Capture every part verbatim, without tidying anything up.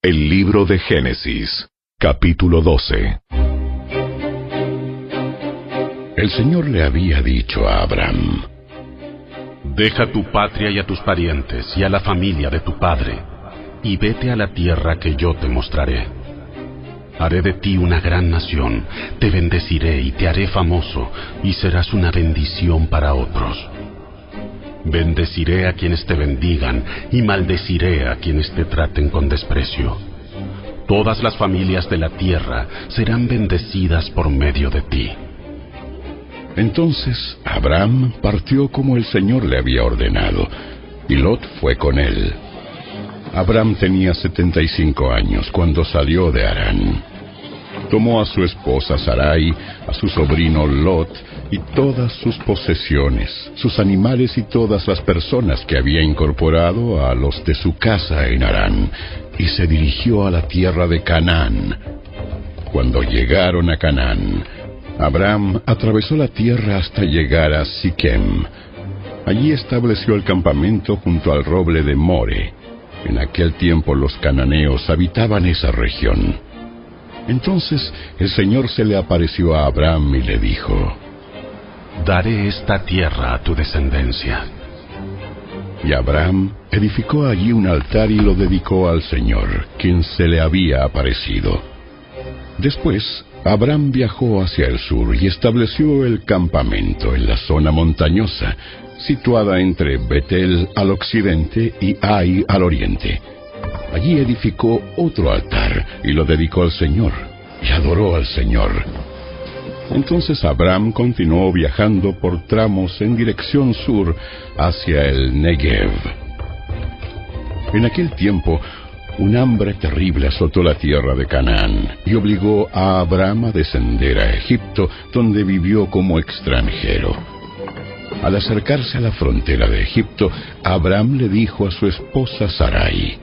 El libro de Génesis, capítulo doce. El Señor le había dicho a Abraham: Deja tu patria y a tus parientes y a la familia de tu padre, y vete a la tierra que yo te mostraré. Haré de ti una gran nación, te bendeciré y te haré famoso, y serás una bendición para otros. Bendeciré a quienes te bendigan, y maldeciré a quienes te traten con desprecio. Todas las familias de la tierra serán bendecidas por medio de ti. Entonces Abraham partió como el Señor le había ordenado, y Lot fue con él. Abraham tenía setenta y cinco años cuando salió de Harán. Tomó a su esposa Sarai, a su sobrino Lot, y todas sus posesiones, sus animales y todas las personas que había incorporado a los de su casa en Harán, y se dirigió a la tierra de Canaán. Cuando llegaron a Canaán, Abraham atravesó la tierra hasta llegar a Siquem. Allí estableció el campamento junto al roble de More. En aquel tiempo los cananeos habitaban esa región. Entonces el Señor se le apareció a Abraham y le dijo: Daré esta tierra a tu descendencia. Y Abraham edificó allí un altar y lo dedicó al Señor, quien se le había aparecido. Después Abraham viajó hacia el sur y estableció el campamento en la zona montañosa, situada entre Betel al occidente y Ai al oriente. Allí edificó otro altar y lo dedicó al Señor, y adoró al Señor. Entonces Abraham continuó viajando por tramos en dirección sur hacia el Negev. En aquel tiempo, un hambre terrible azotó la tierra de Canaán y obligó a Abraham a descender a Egipto, donde vivió como extranjero. Al acercarse a la frontera de Egipto, Abraham le dijo a su esposa Sarai: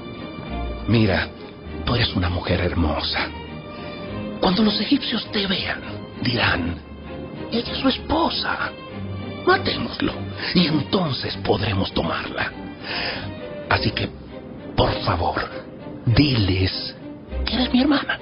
Mira, tú eres una mujer hermosa. Cuando los egipcios te vean, dirán: ella es su esposa. Matémoslo, y entonces podremos tomarla. Así que, por favor, diles que eres mi hermana.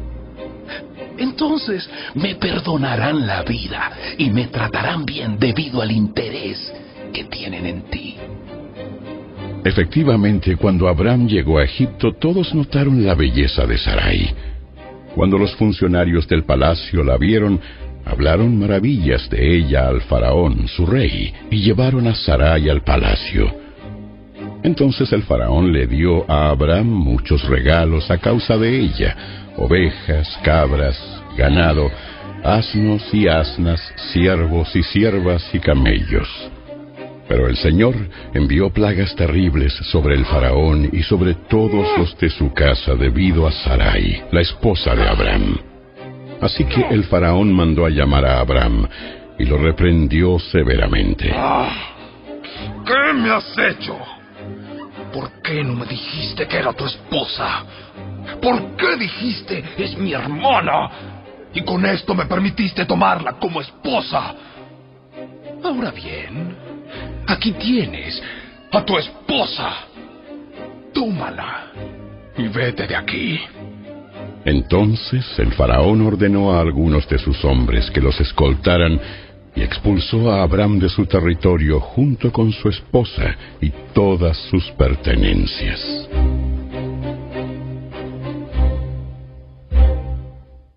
Entonces me perdonarán la vida y me tratarán bien debido al interés que tienen en ti. Efectivamente, cuando Abraham llegó a Egipto, todos notaron la belleza de Sarai. Cuando los funcionarios del palacio la vieron, hablaron maravillas de ella al faraón, su rey, y llevaron a Sarai al palacio. Entonces el faraón le dio a Abraham muchos regalos a causa de ella: ovejas, cabras, ganado, asnos y asnas, siervos y siervas y camellos. Pero el Señor envió plagas terribles sobre el faraón y sobre todos los de su casa debido a Sarai, la esposa de Abraham. Así que el faraón mandó a llamar a Abraham y lo reprendió severamente. ¿Qué me has hecho? ¿Por qué no me dijiste que era tu esposa? ¿Por qué dijiste es mi hermana? Y con esto me permitiste tomarla como esposa. Ahora bien, aquí tienes a tu esposa. Tómala y vete de aquí. Entonces el faraón ordenó a algunos de sus hombres que los escoltaran y expulsó a Abraham de su territorio junto con su esposa y todas sus pertenencias.